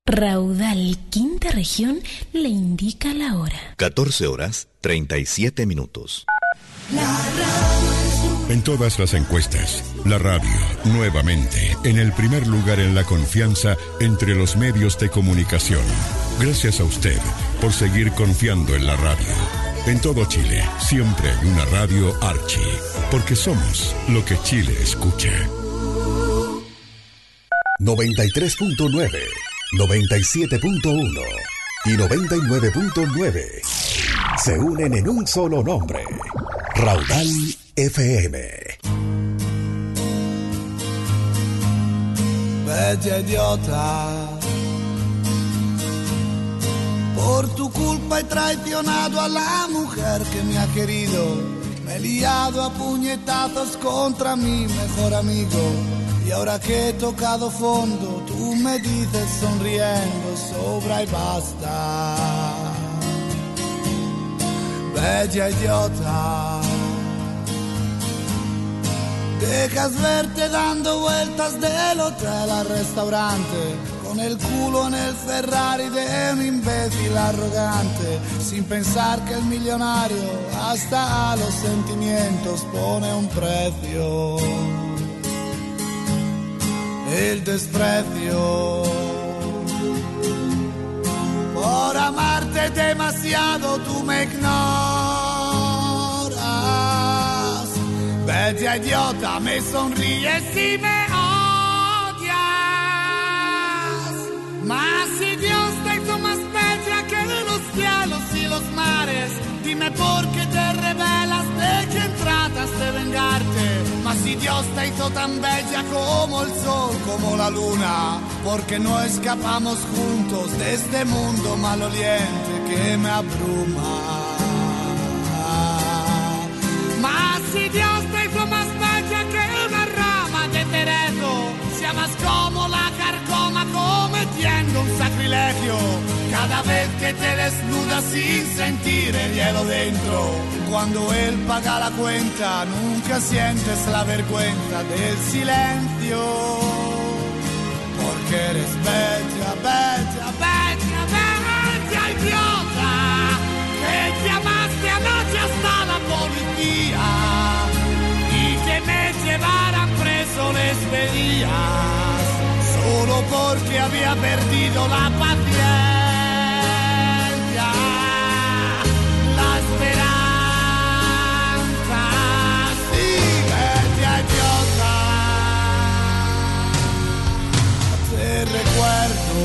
Raudal Quinta Región le indica la hora. 14:37. En todas las encuestas, la radio, nuevamente, en el primer lugar en la confianza entre los medios de comunicación. Gracias a usted por seguir confiando en la radio. En todo Chile, siempre hay una radio Archi, porque somos lo que Chile escucha. 93.9, 97.1 y 99.9 se unen en un solo nombre. Raudal FM. Bella idiota, por tu culpa he traicionado a la mujer que me ha querido. Me he liado a puñetazos contra mi mejor amigo. Y ahora que he tocado fondo, tú me dices sonriendo, sobra y basta. Bella idiota, dejas verte dando vueltas del hotel al restaurante, con el culo en el Ferrari de un imbécil arrogante, sin pensar que el millonario hasta a los sentimientos pone un precio. El desprecio. Por amarte demasiado tú me ignoras. Bella idiota, me sonríes y me odias. Mas si Dios te hizo más bella que los cielos y los mares, dime por qué te rebelas, de quién tratas de vengarte. Mas si Dios te hizo tan bella como el sol, como la luna, porque no escapamos juntos de este mundo maloliente que me abruma. Mas si Dios te hizo más bella que una rama de cerezo, se amas como la carcoma cometiendo un sacrilegio. Cada vez que te desnudas sin sentir el hielo dentro, cuando él paga la cuenta nunca sientes la vergüenza del silencio. Porque eres bella, bella, bella, bella idiota, que llamaste anoche hasta la policía y que me llevaran preso les pedías, solo porque había perdido la paciencia. Recuerdo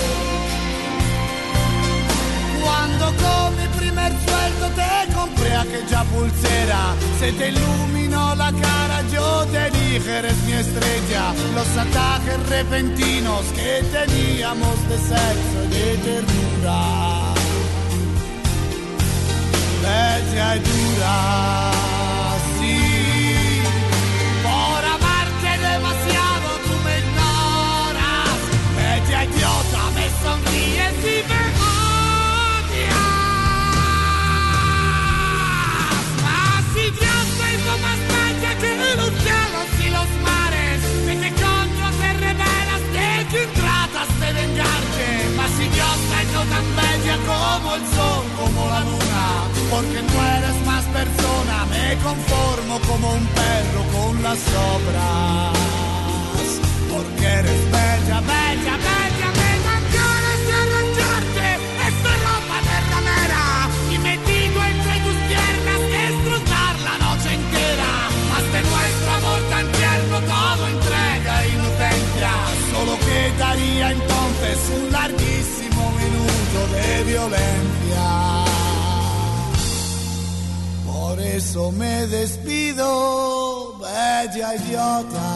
cuando con mi primer sueldo te compré aquella pulsera, se te iluminó la cara, yo te dije eres mi estrella. Los ataques repentinos que teníamos de sexo y de ternura, bella y dura, sí. Por amarte demasiado tú me ignoras. Bella idiota, me sonríes y me odias. Mas si Dios te hizo más bella que los cielos y los mares, ¿de qué coño te revelas? ¿De quién tratas de vengarte? Mas si Dios te hizo tan bella como el sol, como la luna, porque no eres más persona, me conformo como un perro con las obras. Porque eres bella, bella, bella, me dan ganas de arrancarte esta ropa de ramera y metido entre tus piernas destrozar la noche entera. Mas de nuestro amor tan tierno todo entrega e inocencia, solo quedaría entonces un larguísimo minuto de violencia. Por eso me despido, bella idiota.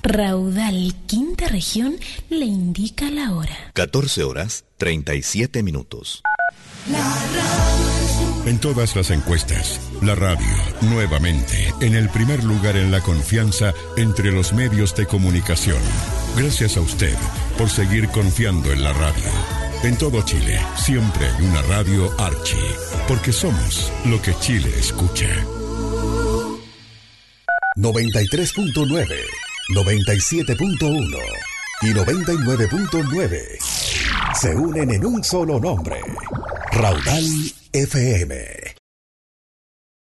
Raudal, quinta región, le indica la hora. 14:37. En todas las encuestas, la radio, nuevamente, en el primer lugar en la confianza entre los medios de comunicación. Gracias a usted por seguir confiando en la radio. En todo Chile, siempre hay una radio Archi, porque somos lo que Chile escucha. 93.9, 97.1 y 99.9 se unen en un solo nombre. Raudal FM.